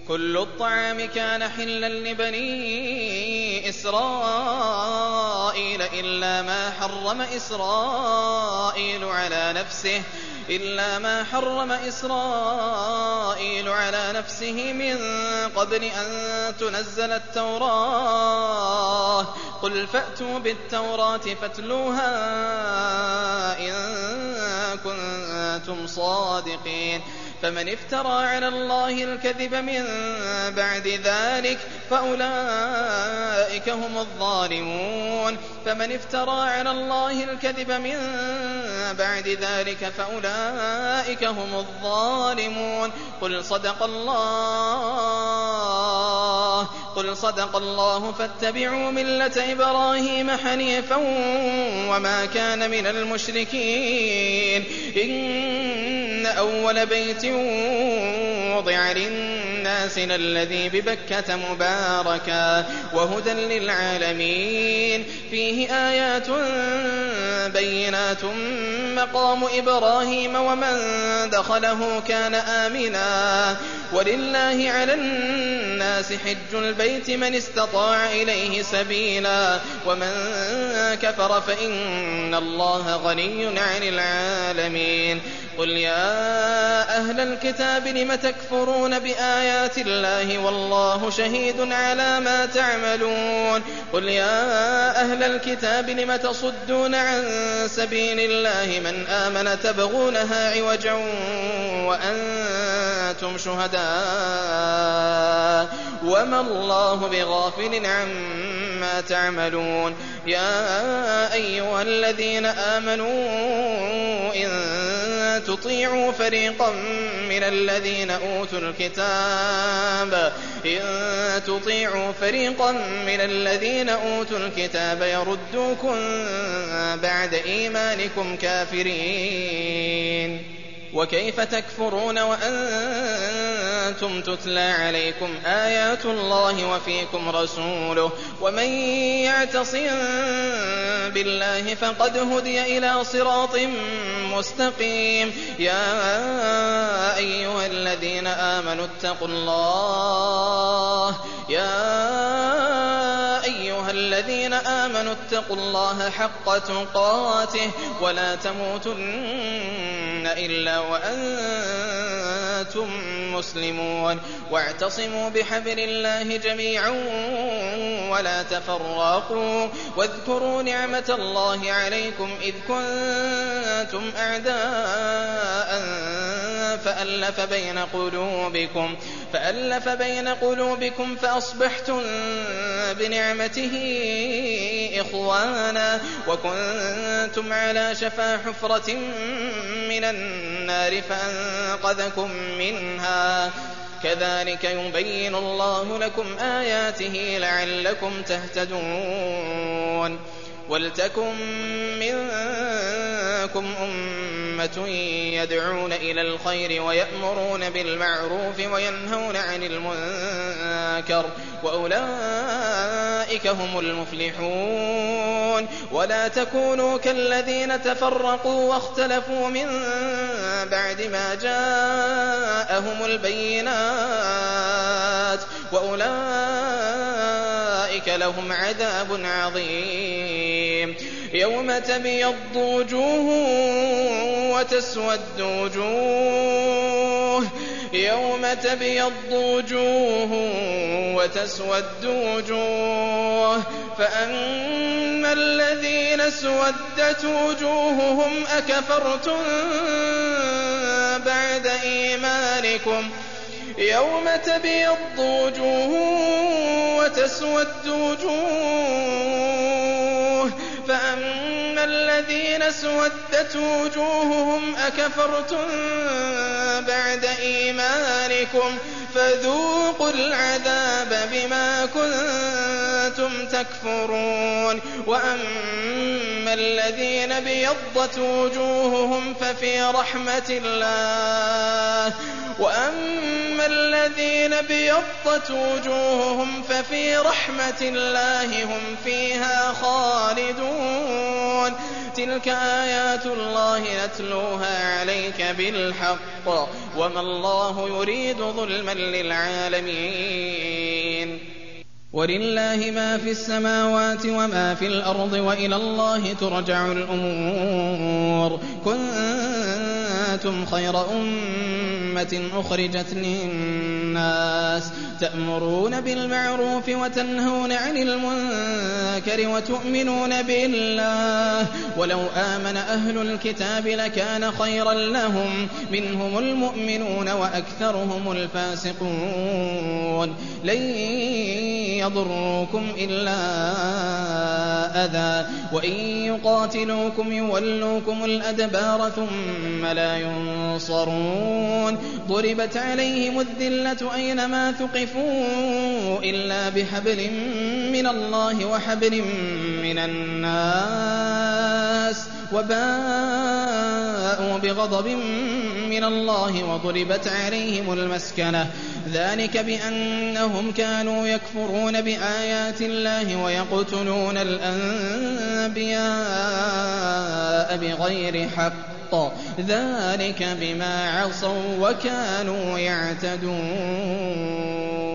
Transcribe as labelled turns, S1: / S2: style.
S1: كل الطعام كان حلا لبني إسرائيل إلا ما حرم إسرائيل على نفسه من قبل أن تنزل التوراة. قل فأتوا بالتوراة فاتلوها إن كنتم صادقين. فمن افترى على الله الكذب من بعد ذلك فأولئك هم الظالمون. قل صدق الله فاتبعوا ملة إبراهيم حنيفا وما كان من المشركين. إن أول بيت وضع للناس الذي ببكة مباركا وهدى للعالمين فيه آيات بينات مقام إبراهيم ومن دخله كان آمنا. ولله على الناس حج البيت من استطاع إليه سبيلا ومن كفر فإن الله غني عن العالمين. قل يا أهل الكتاب لم تكفرون بآيات الله والله شهيد على ما تعملون. قل يا أهل الكتاب لم تصدون عن سبيل الله من آمن تبغونها عوجا وأنتم شهداء وما الله بغافل عما تعملون. يا أيها الذين آمنوا إن تطيعوا فريقا من الذين أوتوا الكتاب يردوكم بعد إيمانكم كافرين. وكيف تكفرون وأنتم تتلى عليكم آيات الله وفيكم رسوله ومن يعتصم بالله فقد هدي إلى صراط مستقيم. يا أيها الذين آمنوا اتقوا الله حق تقاته ولا تموتن إلا وأنتم مسلمون. واعتصموا بحبل الله جميعا ولا تفرقوا. واذكروا نعمة الله عليكم إذ كنتم أعداء فألف بين قلوبكم فأصبحتم بنعمته إخوانا وكنتم على شفا حفرة من النار فأنقذكم منها. كذلك يبين الله لكم آياته لعلكم تهتدون. ولتكن منكم أمة يدعون إلى الخير ويأمرون بالمعروف وينهون عن المنكر وأولئك هم المفلحون. ولا تكونوا كالذين تفرقوا واختلفوا من بعد ما جاءهم البينات وأولئك لهم عذاب عظيم. يوم تبيض وجوه وتسود وجوه فأما الذين اسودت وجوههم أكفرتم بعد إيمانكم. يوم تبيض وجوه وتسود وجوه فأما الذين اسودت وجوههم أكفرتم بعد إيمانكم فذوقوا العذاب بما كنتم تكفرون. وأما الذين بيضت وجوههم ففي رحمة الله هم فيها خالدون. تِلْكَ آيَاتُ اللَّهِ نَتْلُوهَا عَلَيْكَ بِالْحَقِّ وَمَا اللَّهُ يُرِيدُ ظُلْمًا لِّلْعَالَمِينَ وَلِلَّهِ مَا فِي السَّمَاوَاتِ وَمَا فِي الْأَرْضِ وَإِلَى اللَّهِ تُرْجَعُ الْأُمُورُ كُنتُمْ خَيْرَ أُمَّةٍ أُخْرِجَتْ لِلنَّاسِ تَأْمُرُونَ بِالْمَعْرُوفِ وَتَنْهَوْنَ عَنِ الْمُنكَرِ وَتُؤْمِنُونَ بِاللَّهِ وَلَوْ آمَنَ أَهْلُ الْكِتَابِ لَكَانَ خَيْرًا لَّهُم مِّنْهُمُ الْمُؤْمِنُونَ وَأَكْثَرُهُمُ الْفَاسِقُونَ لَن يَضُرُّوكُمْ إِلَّا أَذًى وَإِن يُقَاتِلُوكُمْ يُوَلُّوكُمُ الْأَدْبَارَ ثُمَّ لَا يُنصَرُونَ ضُرِبَتْ عَلَيْهِمُ الذِّلَّةُ أَيْنَمَا ثُقِفُوا إِلَّا بِحَبْلٍ مِّنَ اللَّهِ وَحَبْلٍ مِّنَ النَّاسِ وَبَاءُوا بِغَضَبٍ مِّنَ اللَّهِ وَضُرِبَتْ عَلَيْهِمُ الْمَسْكَنَةُ ذَٰلِكَ بِأَنَّهُمْ كَانُوا يَكْفُرُونَ بِآيَاتِ اللَّهِ وَيَقْتُلُونَ الْأَنبِيَاءَ بِغَيْرِ حَقٍّ ذَٰلِكَ بِمَا عَصَوا وَّكَانُوا يَعْتَدُونَ